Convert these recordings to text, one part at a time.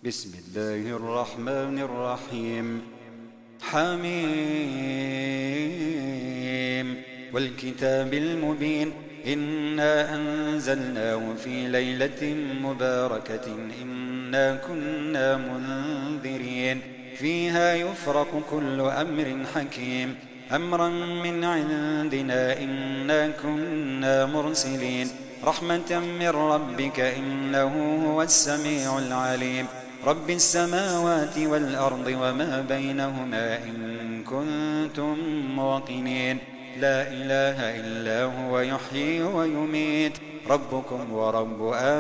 بسم الله الرحمن الرحيم. حميم والكتاب المبين إنا أنزلناه في ليلة مباركة إنا كنا منذرين فيها يفرق كل أمر حكيم أمرا من عندنا إنا كنا مرسلين رحمة من ربك إنه هو السميع العليم رب السماوات والأرض وما بينهما إن كنتم موقنين لا إله إلا هو يحيي ويميت ربكم ورب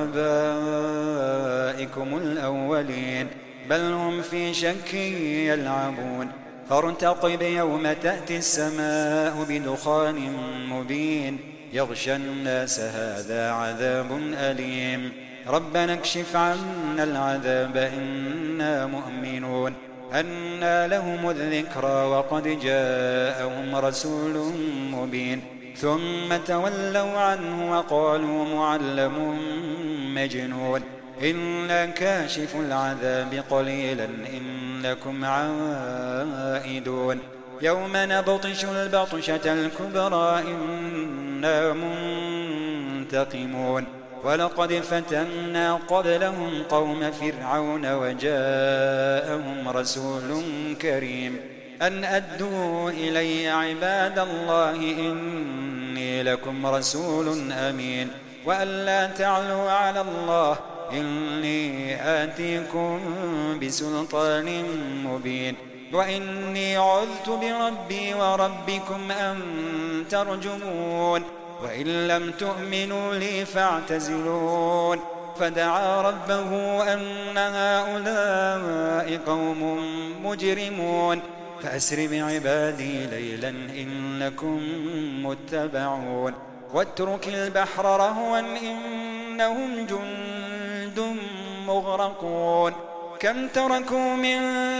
آبائكم الأولين بل هم في شك يلعبون فارتقب يوم تأتي السماء بدخان مبين يغشى الناس هذا عذاب أليم ربنا اكشف عنا العذاب إنا مؤمنون أنى لهم الذكرى وقد جاءهم رسول مبين ثم تولوا عنه وقالوا معلم مجنون إلا كاشف العذاب قليلا إنكم عائدون يوم نبطش البطشة الكبرى إنا منتقمون ولقد فتنا قبلهم قوم فرعون وجاءهم رسول كريم أن أدوا إلي عباد الله إني لكم رسول أمين وأن لا تعلوا على الله إني آتيكم بسلطان مبين وإني عذت بربي وربكم أن ترجمون وإن لم تؤمنوا لي فاعتزلون فدعا ربه أن هؤلاء قوم مجرمون فأسر بعبادي ليلا إنكم متبعون واترك البحر رهوا إنهم جند مغرقون كم تركوا من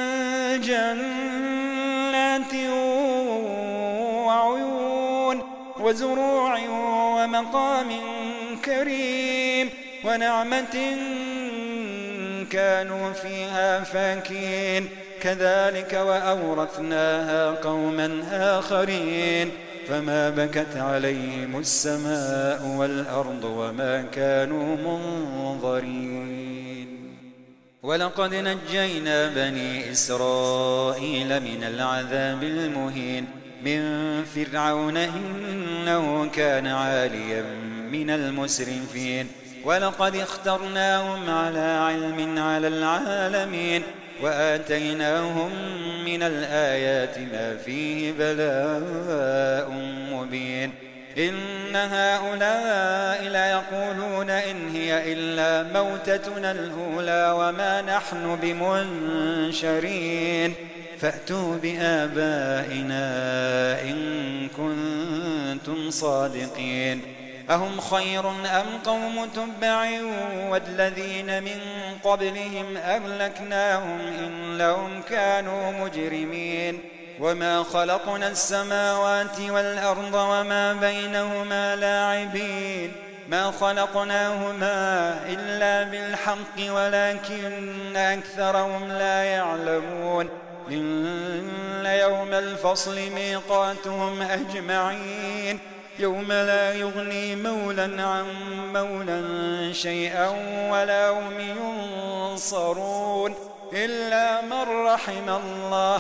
جنات وعيون وزروع ومقام كريم ونعمة كانوا فيها فاكهين كذلك وأورثناها قوما آخرين فما بكت عليهم السماء والأرض وما كانوا منظرين ولقد نجينا بني إسرائيل من العذاب المهين من فرعون إنه كان عاليا من المسرفين ولقد اخترناهم على علم على العالمين وآتيناهم من الآيات ما فيه بلاء مبين إن هؤلاء ليقولون إن هي إلا موتتنا الأولى وما نحن بمنشرين فأتوا بآبائنا إن كنتم صادقين أهم خير أم قوم تبع والذين من قبلهم أهلكناهم إنهم كانوا مجرمين وما خلقنا السماوات والأرض وما بينهما لاعبين ما خلقناهما إلا بالحق ولكن أكثرهم لا يعلمون إن يوم الفصل ميقاتهم أجمعين يوم لا يغني مولا عن مولا شيئا ولا هم ينصرون إلا من رحم الله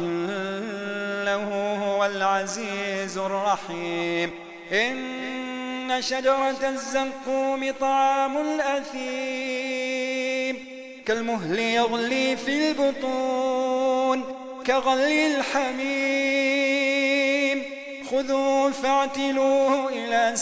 إنه هو العزيز الرحيم إن شجرة الزقوم طعام الأثيم كالمهل يغلي في البطون كغلي الحميم خذوه فاعتلوه إلى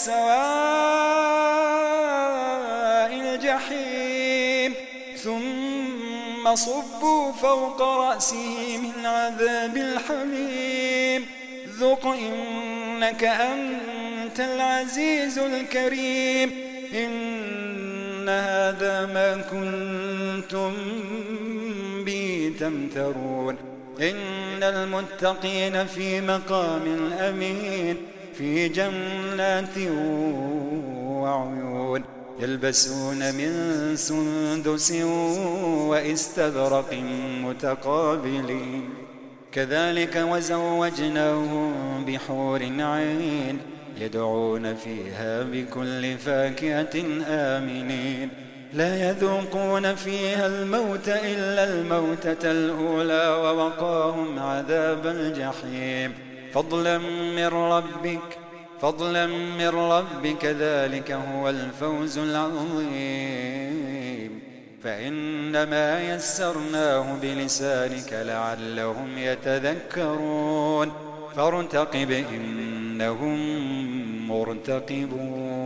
سواء الجحيم ثم صبوا فوق رأسه من عذاب الحميم ذق إنك أنت العزيز الكريم إن هذا ما كنتم به تمترون إن المتقين في مقام أمين في جنات وعيون يلبسون من سندس وإستبرق متقابلين كذلك وزوجناهم بحور عين يدعون فيها بكل فاكهة آمنين لا يذوقون فيها الموت إلا الموتة الأولى ووقاهم عذاب الجحيم فضلا من ربك ذلك هو الفوز العظيم فإنما يسرناه بلسانك لعلهم يتذكرون فارتقب إنهم مرتقبون